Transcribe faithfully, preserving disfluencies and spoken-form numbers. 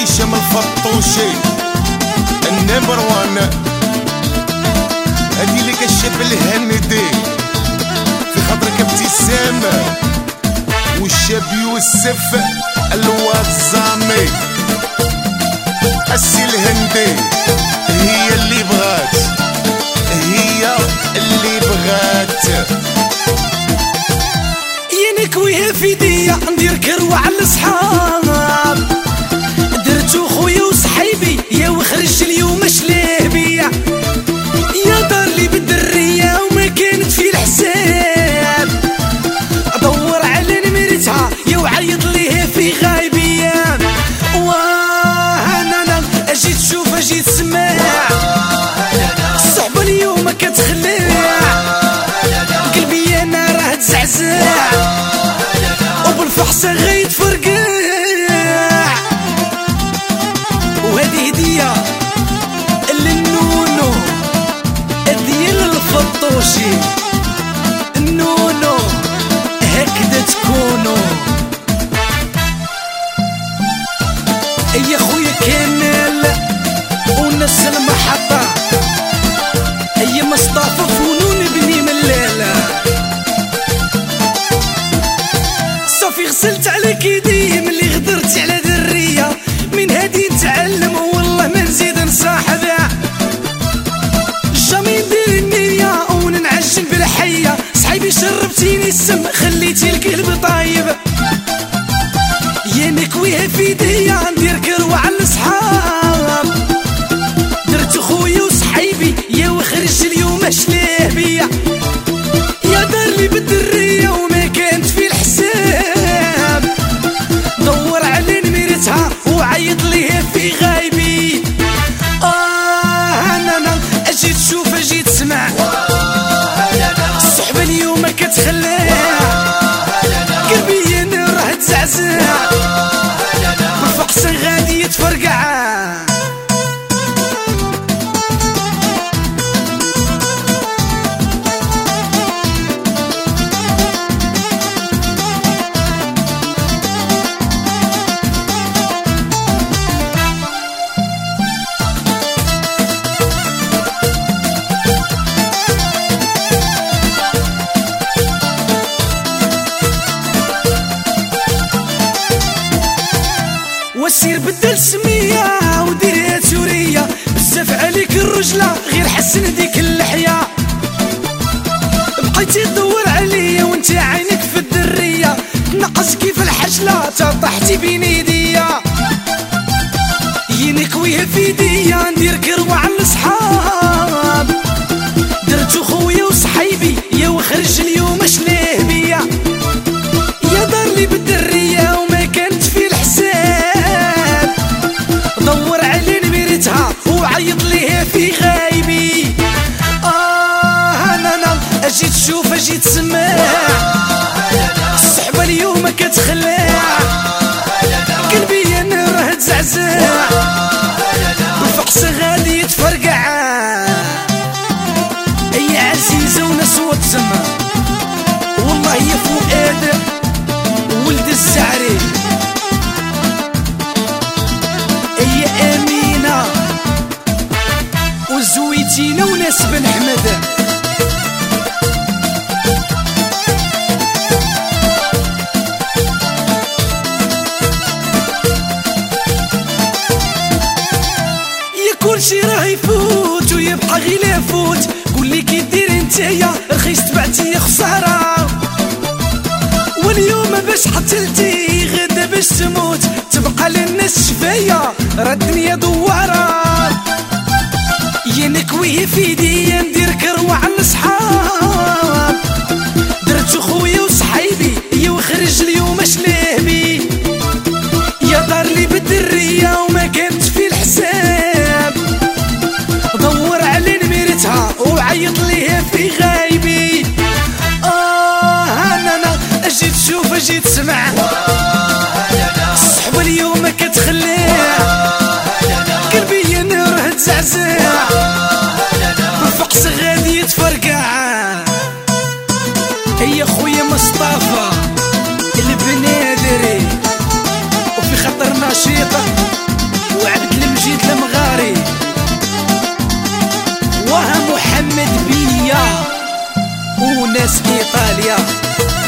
هشام الفطوشي النمبر وان، هادي لك الشاب الهندي في خاطرك ابتسام، والشاب يوسف الواتزامي. السي الهندي هي اللي بغات، هي اللي بغات. يا نكويها في يديا ندير كروة على الصحاب، درتو خويا وصحيبي يا وخرج اليوم شليه بيا، يا دار لي بالدرية وما كانت في الحساب، ادور على نمرتها يا وعيط ليه في غايبية. واه انا انا اجي تشوف اجي تسمع، الصحبة اليوم كتخلع، قلبي انا راه تزعزع وبالفحصة غيتفرقع. وهذه هدية للنونو ديال الفطوشي، النونو هكذا تكونو. يا خويا كامل وناس المحطة، يا مصطفى فنون بني ملالة، صافي غسلت على كيدي ملي غدرت على درية، من هادي نتعلم والله ما نزيد نصاحبها، جامي ندير النية وننعجن بالحية، صحيبي شربتيني السم خليتي القلب طايب، يا نكويها في يديا ندير كروة على الصحاب، درت خويا وصحيبي يا وخرج اليوم شليه بيا، يا دار لي بالدرية وما كانت في الحساب، دور على نمرتها وعيط ليه في غايبي. آه انا انا اجي تشوف اجي تسمع، الصحبة اليوم كتخلع، قلبي انا راه تزعزع بالفقصة غادي يتفرقع. وسير بدل سمية وديرها تورية، بزاف عليك الرجلة غير حسن ديك اللحية، بقيتي تدور عليا وانت عينك في الدرية، تنقص كيف الحشلة تطحتي بين يديا، ينكويها في يديا ندير كروة على الصحاب، درتو خويا وصحيبي يا وخرج اليوم شليه بيا، يا دار لي بالدرية وما كانت في الحساب، دور على نمرتها وعيط ليه في غايبي. آه انا انا اجي تشوف اجي تسمع، الصحبة اليوم كتخلع، قلبي انا راه تزعزع بالفقصة غادي يتفرقع. يا عزيزة وناس وتسمع والله يا فؤاد ولد الزعري، يا أمينة وزويتينا وناس بن حمد. يا كلشي راه يفوت ويبقى غير يفوت، قولي كي دير نتايا رخيص تبعتي خسارة، واليوم باش حتلتي غدا باش تموت، تبقى للناس شفاية راه الدنيا دوارة. يا نكويه في يديا ندير كروة على الصحاب، درتو خويا وصحيبي يا وخرج اليوم شليه بي، يا دار لي بالدرية وما كانت في الحساب، دور على نمرتها وعيط ليه في غايبي. آه انا انا اجي تشوف اجي تسمع، الصحبة اليوم كتخلع، قلبي انا راه تزعزع بالفقصة غادي يتفرقع. ناس ايطاليا